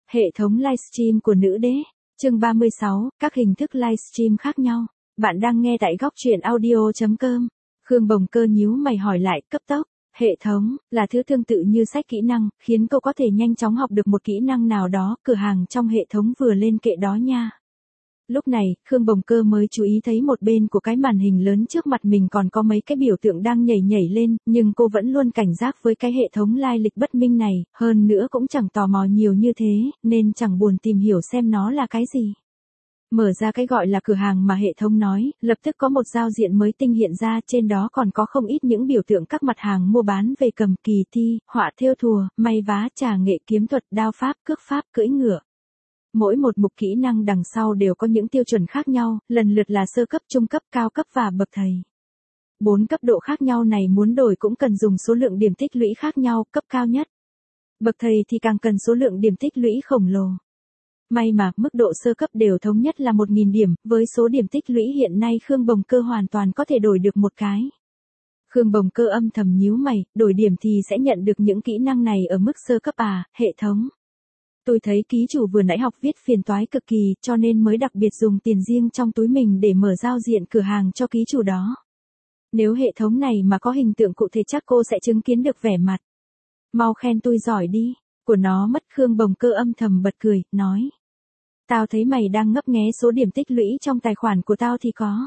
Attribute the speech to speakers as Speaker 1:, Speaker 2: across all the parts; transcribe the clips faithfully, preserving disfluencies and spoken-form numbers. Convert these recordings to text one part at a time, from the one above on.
Speaker 1: Hệ thống livestream của nữ đế, chương ba mươi sáu, các hình thức livestream khác nhau. Bạn đang nghe tại góc truyện audio chấm com. Khương Bồng Cơ nhíu mày hỏi lại, cấp tốc. Hệ thống, là thứ tương tự như sách kỹ năng, khiến cô có thể nhanh chóng học được một kỹ năng nào đó, cửa hàng trong hệ thống vừa lên kệ đó nha. Lúc này, Khương Bồng Cơ mới chú ý thấy một bên của cái màn hình lớn trước mặt mình còn có mấy cái biểu tượng đang nhảy nhảy lên, nhưng cô vẫn luôn cảnh giác với cái hệ thống lai lịch bất minh này, hơn nữa cũng chẳng tò mò nhiều như thế, nên chẳng buồn tìm hiểu xem nó là cái gì. Mở ra cái gọi là cửa hàng mà hệ thống nói, lập tức có một giao diện mới tinh hiện ra, trên đó còn có không ít những biểu tượng các mặt hàng mua bán về cầm kỳ thi, họa thêu thùa, may vá, trà nghệ, kiếm thuật, đao pháp, cước pháp, cưỡi ngựa. Mỗi một mục kỹ năng đằng sau đều có những tiêu chuẩn khác nhau, lần lượt là sơ cấp, trung cấp, cao cấp và bậc thầy. Bốn cấp độ khác nhau này muốn đổi cũng cần dùng số lượng điểm tích lũy khác nhau, cấp cao nhất. Bậc thầy thì càng cần số lượng điểm tích lũy khổng lồ. May mà, mức độ sơ cấp đều thống nhất là một nghìn điểm, với số điểm tích lũy hiện nay Khương Bồng Cơ hoàn toàn có thể đổi được một cái. Khương Bồng Cơ âm thầm nhíu mày, đổi điểm thì sẽ nhận được những kỹ năng này ở mức sơ cấp à, hệ thống. Tôi thấy ký chủ vừa nãy học viết phiền toái cực kỳ, cho nên mới đặc biệt dùng tiền riêng trong túi mình để mở giao diện cửa hàng cho ký chủ đó. Nếu hệ thống này mà có hình tượng cụ thể chắc cô sẽ chứng kiến được vẻ mặt. Mau khen tôi giỏi đi, của nó mất. Khương Bồng Cơ âm thầm bật cười, nói. Tao thấy mày đang ngấp nghé số điểm tích lũy trong tài khoản của tao thì có.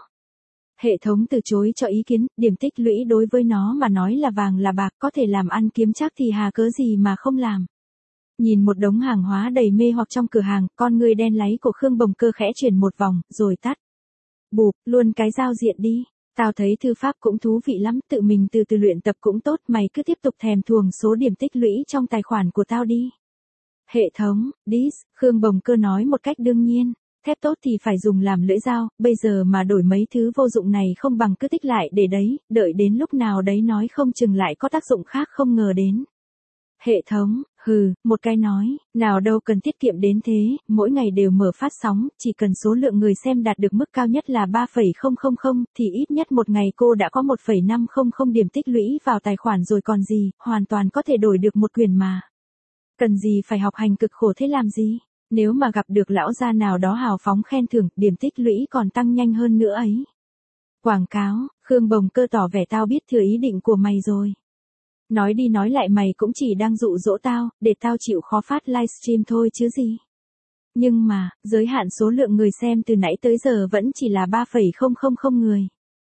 Speaker 1: Hệ thống từ chối cho ý kiến, điểm tích lũy đối với nó mà nói là vàng là bạc, có thể làm ăn kiếm chắc thì hà cớ gì mà không làm. Nhìn một đống hàng hóa đầy mê hoặc trong cửa hàng, con người đen láy của Khương Bồng Cơ khẽ chuyển một vòng, rồi tắt. Bụp, luôn cái giao diện đi. Tao thấy thư pháp cũng thú vị lắm, tự mình từ từ luyện tập cũng tốt, mày cứ tiếp tục thèm thuồng số điểm tích lũy trong tài khoản của tao đi. Hệ thống, dis, Khương Bồng Cơ nói một cách đương nhiên. Thép tốt thì phải dùng làm lưỡi dao, bây giờ mà đổi mấy thứ vô dụng này không bằng cứ tích lại để đấy, đợi đến lúc nào đấy nói không chừng lại có tác dụng khác không ngờ đến. Hệ thống, hừ, một cái nói, nào đâu cần tiết kiệm đến thế, mỗi ngày đều mở phát sóng, chỉ cần số lượng người xem đạt được mức cao nhất là ba phẩy không không không, thì ít nhất một ngày cô đã có một phẩy năm không không điểm tích lũy vào tài khoản rồi còn gì, hoàn toàn có thể đổi được một quyền mà. Cần gì phải học hành cực khổ thế làm gì, nếu mà gặp được lão gia nào đó hào phóng khen thưởng, điểm tích lũy còn tăng nhanh hơn nữa ấy. Quảng cáo, Khương Bồng Cơ tỏ vẻ tao biết thừa ý định của mày rồi. Nói đi nói lại mày cũng chỉ đang dụ dỗ tao, để tao chịu khó phát livestream thôi chứ gì. Nhưng mà, giới hạn số lượng người xem từ nãy tới giờ vẫn chỉ là ba phẩy không không không người.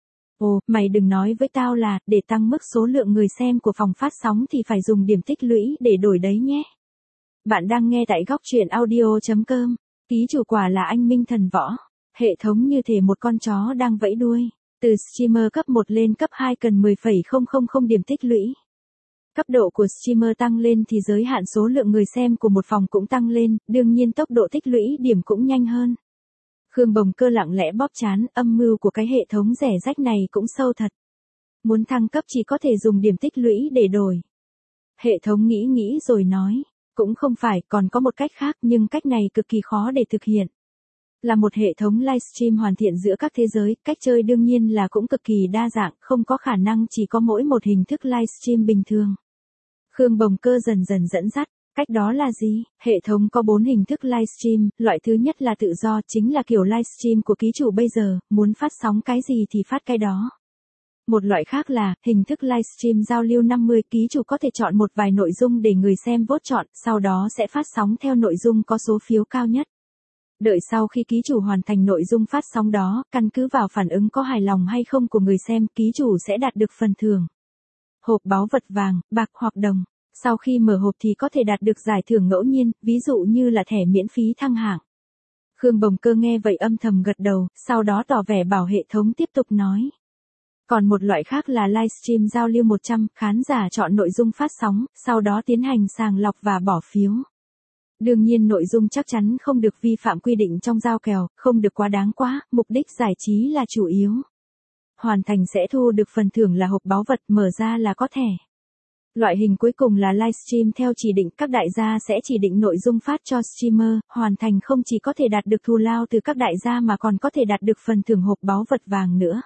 Speaker 1: Ồ, mày đừng nói với tao là, để tăng mức số lượng người xem của phòng phát sóng thì phải dùng điểm tích lũy để đổi đấy nhé. Bạn đang nghe tại góc truyện audio chấm com. Ký chủ quả là anh Minh Thần Võ. Hệ thống như thể một con chó đang vẫy đuôi. Từ streamer cấp một lên cấp hai cần mười phẩy không không không điểm tích lũy. Cấp độ của streamer tăng lên thì giới hạn số lượng người xem của một phòng cũng tăng lên, đương nhiên tốc độ tích lũy điểm cũng nhanh hơn. Khương Bồng Cơ lặng lẽ bóp trán, âm mưu của cái hệ thống rẻ rách này cũng sâu thật. Muốn thăng cấp chỉ có thể dùng điểm tích lũy để đổi. Hệ thống nghĩ nghĩ rồi nói, cũng không phải, còn có một cách khác nhưng cách này cực kỳ khó để thực hiện. Là một hệ thống livestream hoàn thiện giữa các thế giới, cách chơi đương nhiên là cũng cực kỳ đa dạng, không có khả năng chỉ có mỗi một hình thức livestream bình thường. Khương Bồng Cơ dần dần dẫn dắt, cách đó là gì? Hệ thống có bốn hình thức livestream, loại thứ nhất là tự do, chính là kiểu livestream của ký chủ bây giờ, muốn phát sóng cái gì thì phát cái đó. Một loại khác là, hình thức livestream giao lưu năm mươi, ký chủ có thể chọn một vài nội dung để người xem vote chọn, sau đó sẽ phát sóng theo nội dung có số phiếu cao nhất. Đợi sau khi ký chủ hoàn thành nội dung phát sóng đó, căn cứ vào phản ứng có hài lòng hay không của người xem, ký chủ sẽ đạt được phần thưởng. Hộp báu vật vàng, bạc hoặc đồng. Sau khi mở hộp thì có thể đạt được giải thưởng ngẫu nhiên, ví dụ như là thẻ miễn phí thăng hạng. Khương Bồng Cơ nghe vậy âm thầm gật đầu, sau đó tỏ vẻ bảo hệ thống tiếp tục nói. Còn một loại khác là livestream giao lưu một trăm, khán giả chọn nội dung phát sóng, sau đó tiến hành sàng lọc và bỏ phiếu. Đương nhiên nội dung chắc chắn không được vi phạm quy định trong giao kèo, không được quá đáng quá, mục đích giải trí là chủ yếu. Hoàn thành sẽ thu được phần thưởng là hộp báu vật, mở ra là có thẻ. Loại hình cuối cùng là livestream theo chỉ định, các đại gia sẽ chỉ định nội dung phát cho streamer, hoàn thành không chỉ có thể đạt được thù lao từ các đại gia mà còn có thể đạt được phần thưởng hộp báu vật vàng nữa.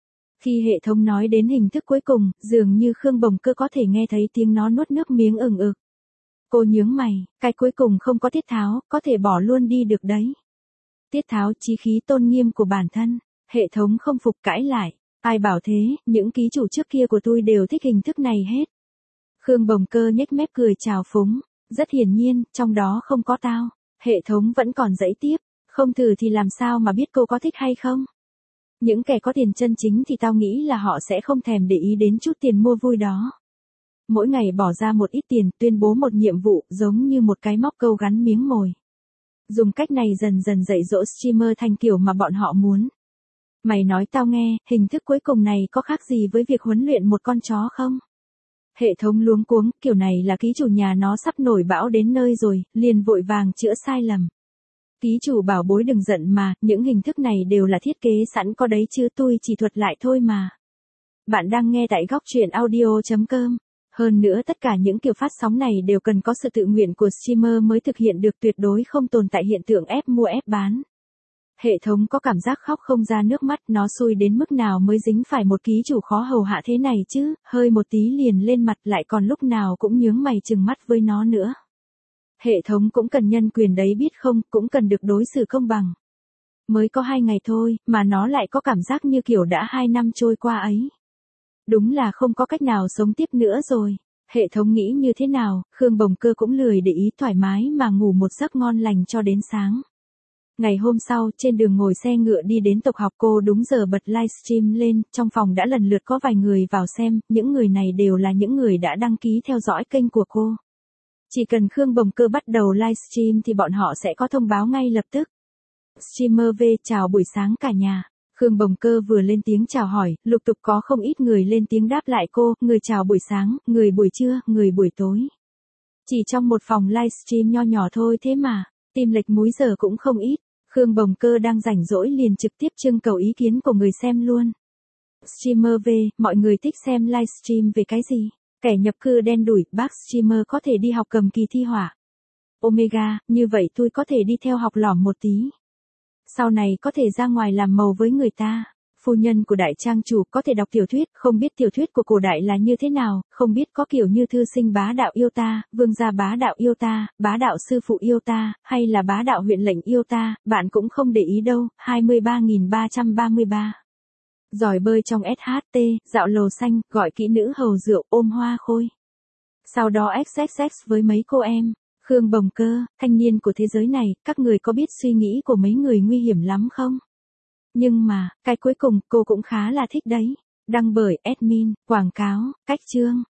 Speaker 1: Khi hệ thống nói đến hình thức cuối cùng, dường như Khương Bồng Cơ có thể nghe thấy tiếng nó nuốt nước miếng ừng ực. Cô nhướng mày, cái cuối cùng không có tiết tháo, có thể bỏ luôn đi được đấy. Tiết tháo chí khí tôn nghiêm của bản thân, hệ thống không phục cãi lại. Ai bảo thế, những ký chủ trước kia của tôi đều thích hình thức này hết. Khương Bồng Cơ nhếch mép cười chào phúng, rất hiển nhiên, trong đó không có tao. Hệ thống vẫn còn dãy tiếp, không thử thì làm sao mà biết cô có thích hay không. Những kẻ có tiền chân chính thì tao nghĩ là họ sẽ không thèm để ý đến chút tiền mua vui đó. Mỗi ngày bỏ ra một ít tiền, tuyên bố một nhiệm vụ, giống như một cái móc câu gắn miếng mồi. Dùng cách này dần dần dạy dỗ streamer thành kiểu mà bọn họ muốn. Mày nói tao nghe, hình thức cuối cùng này có khác gì với việc huấn luyện một con chó không? Hệ thống luống cuống, kiểu này là ký chủ nhà nó sắp nổi bão đến nơi rồi, liền vội vàng chữa sai lầm. Ký chủ bảo bối đừng giận mà, những hình thức này đều là thiết kế sẵn có đấy chứ tôi chỉ thuật lại thôi mà. Bạn đang nghe tại góc truyện audio chấm com. Hơn nữa tất cả những kiểu phát sóng này đều cần có sự tự nguyện của streamer mới thực hiện được, tuyệt đối không tồn tại hiện tượng ép mua ép bán. Hệ thống có cảm giác khóc không ra nước mắt, nó xui đến mức nào mới dính phải một ký chủ khó hầu hạ thế này chứ, hơi một tí liền lên mặt lại còn lúc nào cũng nhướng mày trừng mắt với nó nữa. Hệ thống cũng cần nhân quyền đấy biết không, cũng cần được đối xử công bằng. Mới có hai ngày thôi, mà nó lại có cảm giác như kiểu đã hai năm trôi qua ấy. Đúng là không có cách nào sống tiếp nữa rồi. Hệ thống nghĩ như thế nào, Khương Bồng Cơ cũng lười để ý, thoải mái mà ngủ một giấc ngon lành cho đến sáng. Ngày hôm sau, trên đường ngồi xe ngựa đi đến tộc học, cô đúng giờ bật livestream lên, trong phòng đã lần lượt có vài người vào xem, những người này đều là những người đã đăng ký theo dõi kênh của cô. Chỉ cần Khương Bồng Cơ bắt đầu livestream thì bọn họ sẽ có thông báo ngay lập tức. Streamer V chào buổi sáng cả nhà. Khương Bồng Cơ vừa lên tiếng chào hỏi, lục tục có không ít người lên tiếng đáp lại cô, người chào buổi sáng, người buổi trưa, người buổi tối. Chỉ trong một phòng livestream nho nhỏ thôi thế mà, tim lệch múi giờ cũng không ít. Khương Bồng Cơ đang rảnh rỗi liền trực tiếp trưng cầu ý kiến của người xem luôn. Streamer V, mọi người thích xem livestream về cái gì? Kẻ nhập cư đen đủi, bác streamer có thể đi học cầm kỳ thi họa. Omega, như vậy tôi có thể đi theo học lỏm một tí. Sau này có thể ra ngoài làm màu với người ta. Phu nhân của đại trang chủ có thể đọc tiểu thuyết, không biết tiểu thuyết của cổ đại là như thế nào, không biết có kiểu như thư sinh bá đạo yêu ta, vương gia bá đạo yêu ta, bá đạo sư phụ yêu ta, hay là bá đạo huyện lệnh yêu ta, bạn cũng không để ý đâu. hai mươi ba nghìn ba trăm ba mươi ba. Giỏi bơi trong ét hát tê, dạo lầu xanh, gọi kỹ nữ hầu rượu, ôm hoa khôi. Sau đó ích ích ích với mấy cô em. Khương Bồng Cơ, thanh niên của thế giới này, các người có biết suy nghĩ của mấy người nguy hiểm lắm không? Nhưng mà, cái cuối cùng cô cũng khá là thích đấy. Đăng bởi admin, quảng cáo, cách chương.